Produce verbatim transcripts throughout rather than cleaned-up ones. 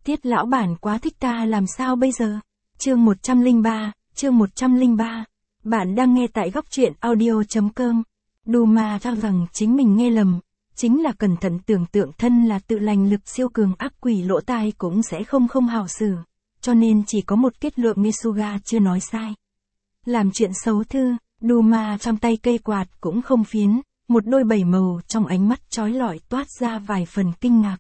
Tiết lão bản quá thích ta làm sao bây giờ? Chương một trăm lẻ ba, chương một trăm lẻ ba. Bạn đang nghe tại góc truyện audio.com. Duma cho rằng chính mình nghe lầm, chính là cẩn thận tưởng tượng thân là tự lành lực siêu cường ác quỷ lỗ tai cũng sẽ không không hảo xử, cho nên chỉ có một kết luận Misuga chưa nói sai. Làm chuyện xấu thư, Duma trong tay cây quạt cũng không phiến, một đôi bảy màu trong ánh mắt chói lọi toát ra vài phần kinh ngạc.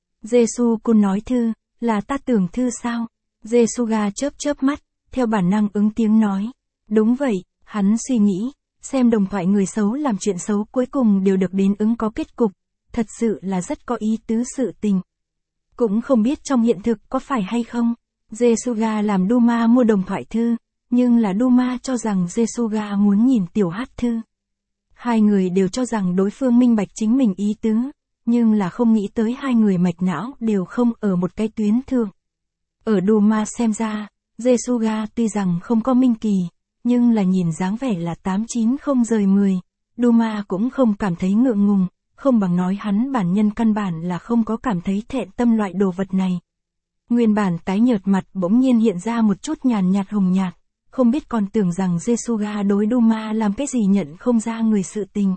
Jesu-kun nói thư, là ta tưởng thư sao? Jesuga chớp chớp mắt, theo bản năng ứng tiếng nói. Đúng vậy, hắn suy nghĩ, xem đồng thoại người xấu làm chuyện xấu cuối cùng đều được đến ứng có kết cục, thật sự là rất có ý tứ sự tình. Cũng không biết trong hiện thực có phải hay không, Jesuga làm Duma mua đồng thoại thư, nhưng là Duma cho rằng Jesuga muốn nhìn tiểu hát thư. Hai người đều cho rằng đối phương minh bạch chính mình ý tứ, nhưng là không nghĩ tới hai người mạch não đều không ở một cái tuyến thượng. Ở Duma xem ra, Jesuga tuy rằng không có minh kỳ, nhưng là nhìn dáng vẻ là tám chín không rời mười, Duma cũng không cảm thấy ngượng ngùng, không bằng nói hắn bản nhân căn bản là không có cảm thấy thẹn tâm loại đồ vật này. Nguyên bản tái nhợt mặt bỗng nhiên hiện ra một chút nhàn nhạt hồng nhạt, không biết còn tưởng rằng Jesuga đối Duma làm cái gì nhận không ra người sự tình.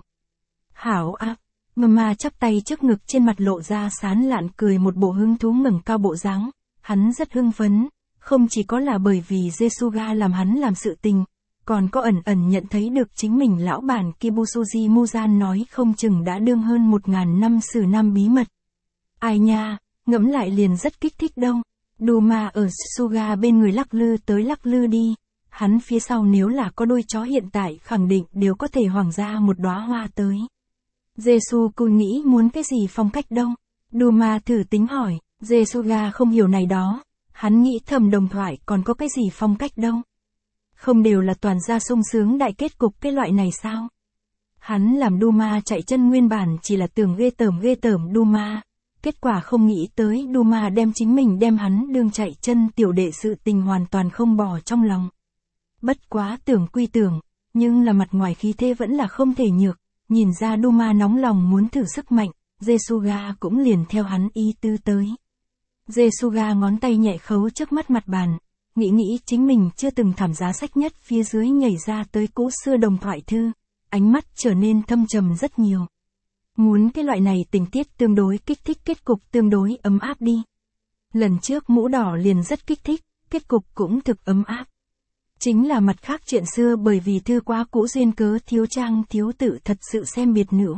Hảo ác, Mama chắp tay trước ngực trên mặt lộ ra sán lạn cười một bộ hứng thú ngẩng cao bộ dáng, hắn rất hưng phấn, không chỉ có là bởi vì Jesuga làm hắn làm sự tình, còn có ẩn ẩn nhận thấy được chính mình lão bản Kibusuji Muzan nói không chừng đã đương hơn một ngàn năm sử năm bí mật. Ai nha, ngẫm lại liền rất kích thích đâu. Duma ở Suga bên người lắc lư tới lắc lư đi, hắn phía sau nếu là có đôi chó hiện tại khẳng định đều có thể hoàng ra một đóa hoa tới. Jesu-kun nghĩ muốn cái gì phong cách đâu? Duma thử tính hỏi, Jesuga không hiểu này đó, hắn nghĩ thầm đồng thoại còn có cái gì phong cách đâu? Không đều là toàn ra sung sướng đại kết cục cái loại này sao? Hắn làm Duma chạy chân nguyên bản chỉ là tưởng ghê tởm ghê tởm Duma, kết quả không nghĩ tới Duma đem chính mình đem hắn đương chạy chân tiểu đệ sự tình hoàn toàn không bỏ trong lòng. Bất quá tưởng quy tưởng, nhưng là mặt ngoài khí thế vẫn là không thể nhược. Nhìn ra Duma nóng lòng muốn thử sức mạnh, Jesuga cũng liền theo hắn ý tư tới. Jesuga ngón tay nhẹ khấu trước mắt mặt bàn, nghĩ nghĩ chính mình chưa từng thảm giá sách nhất phía dưới nhảy ra tới cũ xưa đồng thoại thư, ánh mắt trở nên thâm trầm rất nhiều. Muốn cái loại này tình tiết tương đối kích thích kết cục tương đối ấm áp đi. Lần trước mũ đỏ liền rất kích thích, kết cục cũng thực ấm áp. Chính là mặt khác chuyện xưa bởi vì thư quá cũ duyên cớ thiếu trang thiếu tự thật sự xem biệt nữ.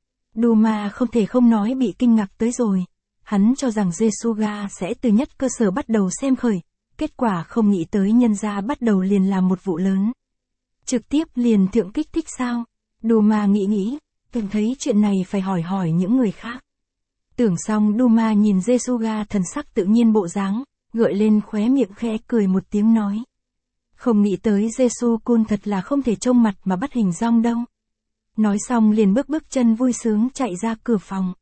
Duma không thể không nói bị kinh ngạc tới rồi. Hắn cho rằng Jesuga sẽ từ nhất cơ sở bắt đầu xem khởi, kết quả không nghĩ tới nhân gia bắt đầu liền làm một vụ lớn. Trực tiếp liền thượng kích thích sao? Duma nghĩ nghĩ, cảm thấy chuyện này phải hỏi hỏi những người khác. Tưởng xong Duma nhìn Jesuga thần sắc tự nhiên bộ dáng, gợi lên khóe miệng khẽ cười một tiếng nói. Không nghĩ tới Jesu-kun thật là không thể trông mặt mà bắt hình dong đâu. Nói xong liền bước bước chân vui sướng chạy ra cửa phòng.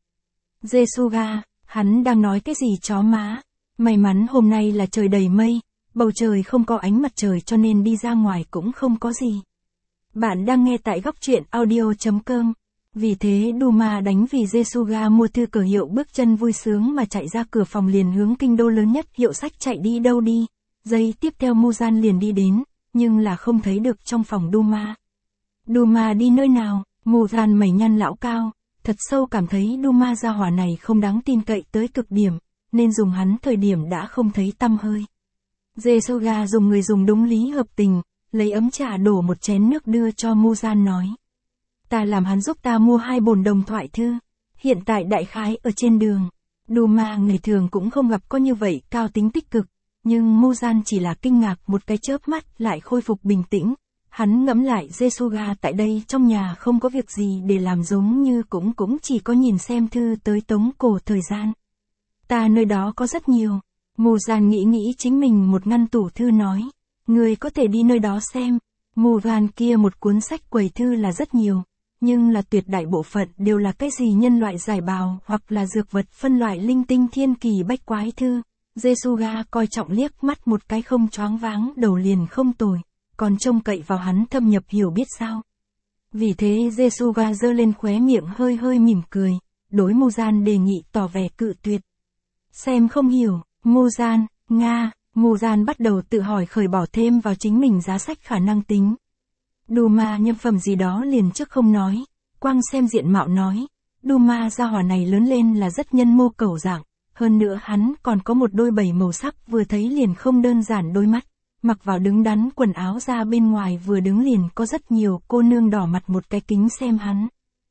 Jesuga, hắn đang nói cái gì chó má. May mắn hôm nay là trời đầy mây, bầu trời không có ánh mặt trời cho nên đi ra ngoài cũng không có gì. Bạn đang nghe tại góc truyện audio.com. Vì thế Duma đánh vì Jesuga mua thư cờ hiệu bước chân vui sướng mà chạy ra cửa phòng liền hướng kinh đô lớn nhất hiệu sách chạy đi đâu đi. Giây tiếp theo Muzan liền đi đến, nhưng là không thấy được trong phòng Duma. Duma đi nơi nào? Muzan mày nhăn lão cao, thật sâu cảm thấy Duma gia hỏa này không đáng tin cậy tới cực điểm, nên dùng hắn thời điểm đã không thấy tăm hơi. Jesuga dùng người dùng đúng lý hợp tình, lấy ấm trà đổ một chén nước đưa cho Muzan nói. Ta làm hắn giúp ta mua hai bồn đồng thoại thư, hiện tại đại khái ở trên đường. Duma ngày thường cũng không gặp có như vậy cao tính tích cực. Nhưng Muzan chỉ là kinh ngạc một cái chớp mắt lại khôi phục bình tĩnh. Hắn ngẫm lại Jesuga tại đây trong nhà không có việc gì để làm giống như cũng cũng chỉ có nhìn xem thư tới tống cổ thời gian. Ta nơi đó có rất nhiều. Muzan nghĩ nghĩ chính mình một ngăn tủ thư nói. Người có thể đi nơi đó xem. Muzan kia một cuốn sách quầy thư là rất nhiều. Nhưng là tuyệt đại bộ phận đều là cái gì nhân loại giải bào hoặc là dược vật phân loại linh tinh thiên kỳ bách quái thư. Jesuga coi trọng liếc mắt một cái không choáng váng đầu liền không tồi, còn trông cậy vào hắn thâm nhập hiểu biết sao. Vì thế Jesuga giơ lên khóe miệng hơi hơi mỉm cười, đối Muzan đề nghị tỏ vẻ cự tuyệt. Xem không hiểu, Muzan, Nga, Muzan bắt đầu tự hỏi khởi bỏ thêm vào chính mình giá sách khả năng tính. Duma nhân phẩm gì đó liền trước không nói, quang xem diện mạo nói. Duma gia hỏa này lớn lên là rất nhân mô cầu dạng, hơn nữa hắn còn có một đôi bảy màu sắc vừa thấy liền không đơn giản đôi mắt, mặc vào đứng đắn quần áo ra bên ngoài vừa đứng liền có rất nhiều cô nương đỏ mặt một cái kính xem hắn.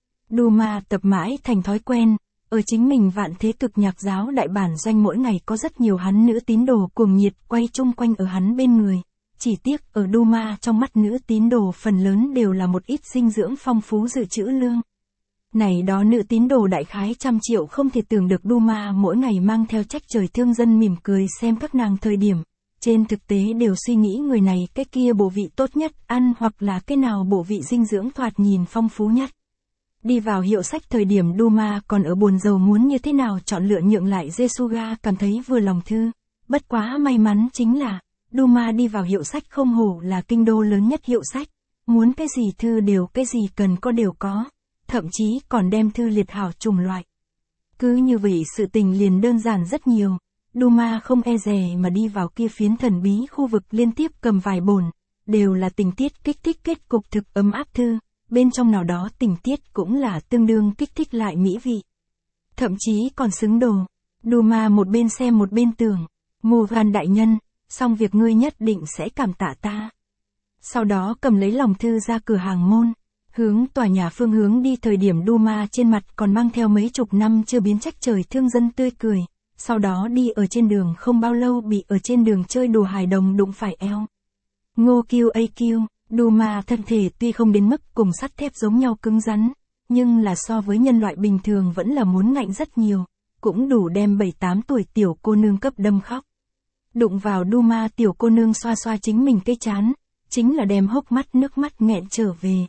Duma tập mãi thành thói quen, ở chính mình Vạn Thế Cực Nhạc Giáo đại bản doanh mỗi ngày có rất nhiều hắn nữ tín đồ cuồng nhiệt quay chung quanh ở hắn bên người. Chỉ tiếc ở Duma trong mắt nữ tín đồ phần lớn đều là một ít dinh dưỡng phong phú dự trữ lương. Này đó nữ tín đồ đại khái trăm triệu không thể tưởng được Duma mỗi ngày mang theo trách trời thương dân mỉm cười xem các nàng thời điểm. Trên thực tế đều suy nghĩ người này cái kia bộ vị tốt nhất ăn hoặc là cái nào bộ vị dinh dưỡng thoạt nhìn phong phú nhất. Đi vào hiệu sách thời điểm Duma còn ở buồn rầu muốn như thế nào chọn lựa nhượng lại Jesuga cảm thấy vừa lòng thư. Bất quá may mắn chính là, Duma đi vào hiệu sách không hổ là kinh đô lớn nhất hiệu sách. Muốn cái gì thư đều cái gì cần có đều có. Thậm chí còn đem thư liệt hảo chủng loại. Cứ như vậy sự tình liền đơn giản rất nhiều. Duma không e dè mà đi vào kia phiến thần bí khu vực liên tiếp cầm vài bổn. Đều là tình tiết kích thích kết cục thực ấm áp thư. Bên trong nào đó tình tiết cũng là tương đương kích thích lại mỹ vị. Thậm chí còn xứng đồ. Duma một bên xem một bên tưởng. Muzan đại nhân, xong việc ngươi nhất định sẽ cảm tạ ta. Sau đó cầm lấy lòng thư ra cửa hàng môn. Hướng tòa nhà phương hướng đi thời điểm Duma trên mặt còn mang theo mấy chục năm chưa biến trách trời thương dân tươi cười. Sau đó đi ở trên đường không bao lâu bị ở trên đường chơi đùa hài đồng đụng phải eo. Ngô kiêu a kiêu, Duma thân thể tuy không đến mức cùng sắt thép giống nhau cứng rắn, nhưng là so với nhân loại bình thường vẫn là muốn ngạnh rất nhiều, cũng đủ đem bảy tám tuổi tiểu cô nương cấp đâm khóc. Đụng vào Duma tiểu cô nương xoa xoa chính mình cái chán, chính là đem hốc mắt nước mắt nghẹn trở về.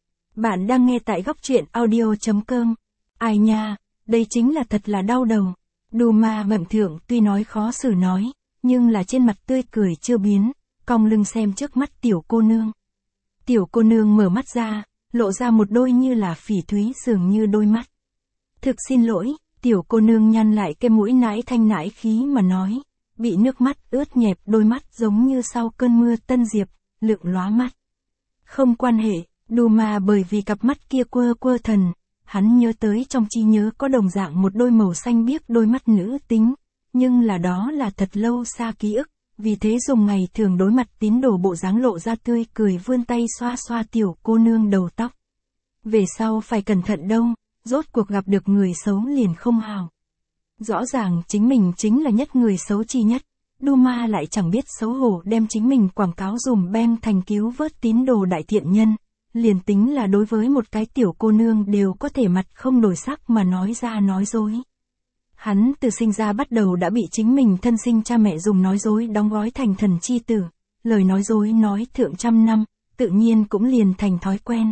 Bạn đang nghe tại góc truyện audio chấm com. Ai nha, đây chính là thật là đau đầu. Duma ngậm thượng tuy nói khó xử nói, nhưng là trên mặt tươi cười chưa biến, cong lưng xem trước mắt tiểu cô nương. Tiểu cô nương mở mắt ra, lộ ra một đôi như là phỉ thúy dường như đôi mắt. Thực xin lỗi, tiểu cô nương nhăn lại cái mũi nãi thanh nãi khí mà nói, bị nước mắt ướt nhẹp đôi mắt giống như sau cơn mưa tân diệp, lượng lóa mắt. Không quan hệ. Duma bởi vì cặp mắt kia quơ quơ thần, hắn nhớ tới trong trí nhớ có đồng dạng một đôi màu xanh biếc đôi mắt nữ tính, nhưng là đó là thật lâu xa ký ức, vì thế dùng ngày thường đối mặt tín đồ bộ dáng lộ ra tươi cười vươn tay xoa xoa tiểu cô nương đầu tóc. Về sau phải cẩn thận đâu, rốt cuộc gặp được người xấu liền không hào. Rõ ràng chính mình chính là nhất người xấu chi nhất. Duma lại chẳng biết xấu hổ đem chính mình quảng cáo dùm beng thành cứu vớt tín đồ đại thiện nhân. Liền tính là đối với một cái tiểu cô nương đều có thể mặt không đổi sắc mà nói ra nói dối. Hắn từ sinh ra bắt đầu đã bị chính mình thân sinh cha mẹ dùng nói dối đóng gói thành thần chi tử, lời nói dối nói thượng trăm năm, tự nhiên cũng liền thành thói quen.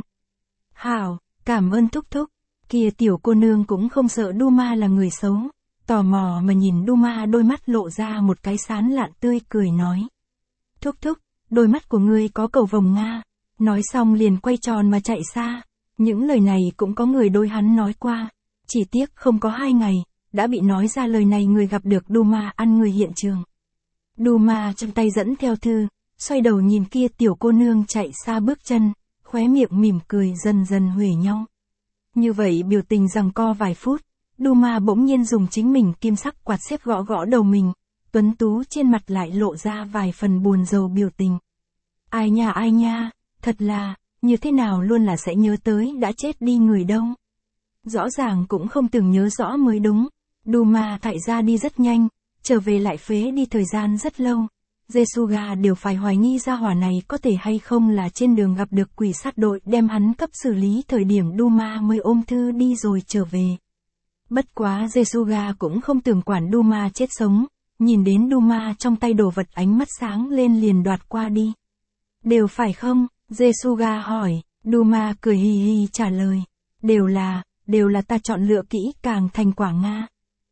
Hảo, cảm ơn thúc thúc, kia tiểu cô nương cũng không sợ Duma là người xấu, tò mò mà nhìn Duma đôi mắt lộ ra một cái sán lạn tươi cười nói. Thúc thúc, đôi mắt của ngươi có cầu vồng Nga. Nói xong liền quay tròn mà chạy xa. Những lời này cũng có người đối hắn nói qua. Chỉ tiếc không có hai ngày, đã bị nói ra lời này người gặp được Duma ăn người hiện trường. Duma trong tay dẫn theo thư, xoay đầu nhìn kia tiểu cô nương chạy xa bước chân, khóe miệng mỉm cười dần dần huề nhau. Như vậy biểu tình giằng co vài phút, Duma bỗng nhiên dùng chính mình kim sắc quạt xếp gõ gõ đầu mình, tuấn tú trên mặt lại lộ ra vài phần buồn rầu biểu tình. Ai nha ai nha. Thật là, như thế nào luôn là sẽ nhớ tới đã chết đi người đâu. Rõ ràng cũng không từng nhớ rõ mới đúng. Duma thải ra đi rất nhanh, trở về lại phế đi thời gian rất lâu. Jesuga đều phải hoài nghi ra hỏa này có thể hay không là trên đường gặp được quỷ sát đội đem hắn cấp xử lý thời điểm Duma mới ôm thư đi rồi trở về. Bất quá Jesuga cũng không tưởng quản Duma chết sống, nhìn đến Duma trong tay đồ vật ánh mắt sáng lên liền đoạt qua đi. Đều phải không? Jesuga hỏi, Duma cười hì hì trả lời. Đều là, đều là ta chọn lựa kỹ càng thành quả Nga.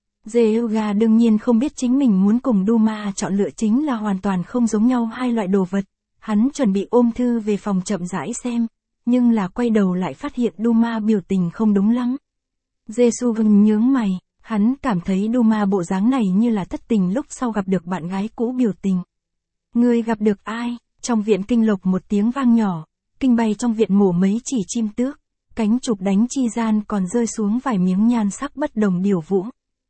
Jesuga đương nhiên không biết chính mình muốn cùng Duma chọn lựa chính là hoàn toàn không giống nhau hai loại đồ vật. Hắn chuẩn bị ôm thư về phòng chậm rãi xem, nhưng là quay đầu lại phát hiện Duma biểu tình không đúng lắm. Jesuga nhướng mày, Hắn cảm thấy Duma bộ dáng này như là thất tình lúc sau gặp được bạn gái cũ biểu tình. Ngươi gặp được ai? Trong viện kinh lộc một tiếng vang nhỏ, kinh bay trong viện mổ mấy chỉ chim tước, cánh chụp đánh chi gian còn rơi xuống vài miếng nhan sắc bất đồng điều vũ.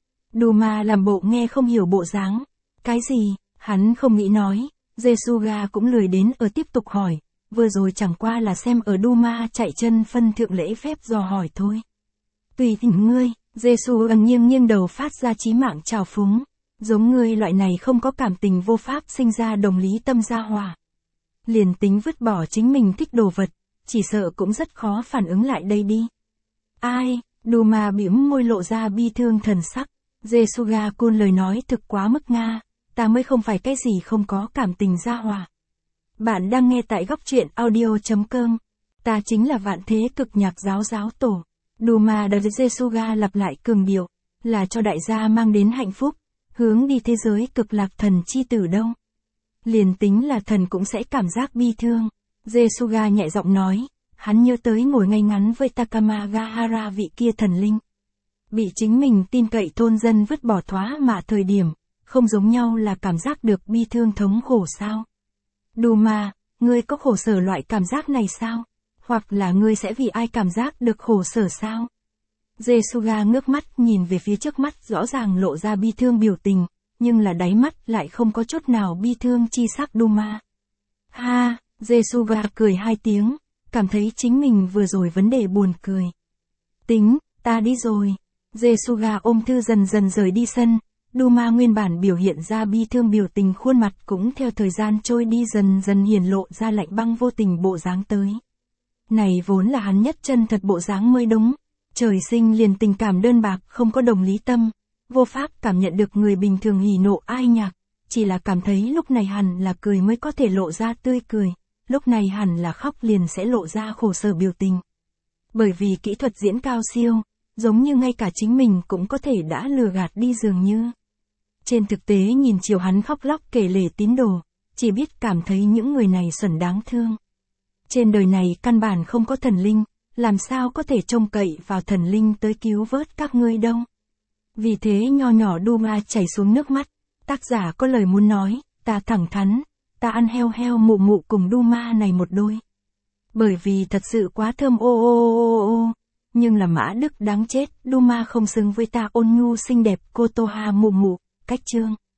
Duma làm bộ nghe không hiểu bộ dáng. Cái gì? Hắn không nghĩ nói. Jesuga cũng lười đến ở tiếp tục hỏi, vừa rồi chẳng qua là xem ở Duma chạy chân phân thượng lễ phép dò hỏi thôi. Tùy thỉnh ngươi, Jesuga nghiêng nghiêng đầu phát ra chí mạng trào phúng. Giống ngươi loại này không có cảm tình vô pháp sinh ra đồng lý tâm gia hòa. Liền tính vứt bỏ chính mình thích đồ vật, chỉ sợ cũng rất khó phản ứng lại đây đi. Ai? Duma bĩm môi lộ ra bi thương thần sắc. Jesuga cun lời nói thực quá mức Nga, ta mới không phải cái gì không có cảm tình gia hòa. Bạn đang nghe tại góc truyện audio.com. Ta chính là vạn thế cực nhạc giáo giáo tổ. Duma đã Jesuga lặp lại cường điệu, là cho đại gia mang đến hạnh phúc, hướng đi thế giới cực lạc thần chi tử đông. Liền tính là thần cũng sẽ cảm giác bi thương. Jesuga nhẹ giọng nói, hắn nhớ tới ngồi ngay ngắn với Takamagahara vị kia thần linh. Bị chính mình tin cậy thôn dân vứt bỏ thoá mà thời điểm, không giống nhau là cảm giác được bi thương thống khổ sao? Duma, ngươi có khổ sở loại cảm giác này sao? Hoặc là ngươi sẽ vì ai cảm giác được khổ sở sao? Jesuga ngước mắt nhìn về phía trước mắt rõ ràng lộ ra bi thương biểu tình, nhưng là đáy mắt lại không có chút nào bi thương chi sắc Duma. Ha, Jesuga cười hai tiếng, cảm thấy chính mình vừa rồi vấn đề buồn cười. Tính, ta đi rồi. Jesuga ôm thư dần dần rời đi sân, Duma nguyên bản biểu hiện ra bi thương biểu tình khuôn mặt cũng theo thời gian trôi đi dần dần hiển lộ ra lạnh băng vô tình bộ dáng tới. Này vốn là hắn nhất chân thật bộ dáng mới đúng, trời sinh liền tình cảm đơn bạc không có đồng lý tâm, vô pháp cảm nhận được người bình thường hỉ nộ ai nhạc, chỉ là cảm thấy lúc này hẳn là cười mới có thể lộ ra tươi cười, lúc này hẳn là khóc liền sẽ lộ ra khổ sở biểu tình. Bởi vì kỹ thuật diễn cao siêu, giống như ngay cả chính mình cũng có thể đã lừa gạt đi dường như. Trên thực tế nhìn chiều hắn khóc lóc kể lể tín đồ, chỉ biết cảm thấy những người này xuẩn đáng thương. Trên đời này căn bản không có thần linh, làm sao có thể trông cậy vào thần linh tới cứu vớt các ngươi đâu. Vì thế nho nhỏ Duma chảy xuống nước mắt, tác giả có lời muốn nói, ta thẳng thắn, ta ăn heo heo mụ mụ cùng Duma này một đôi. Bởi vì thật sự quá thơm ô ô ô ô ô. Nhưng là Mã Đức đáng chết, Duma không xứng với ta ôn nhu xinh đẹp cô Toha mụ mụ, cách chương.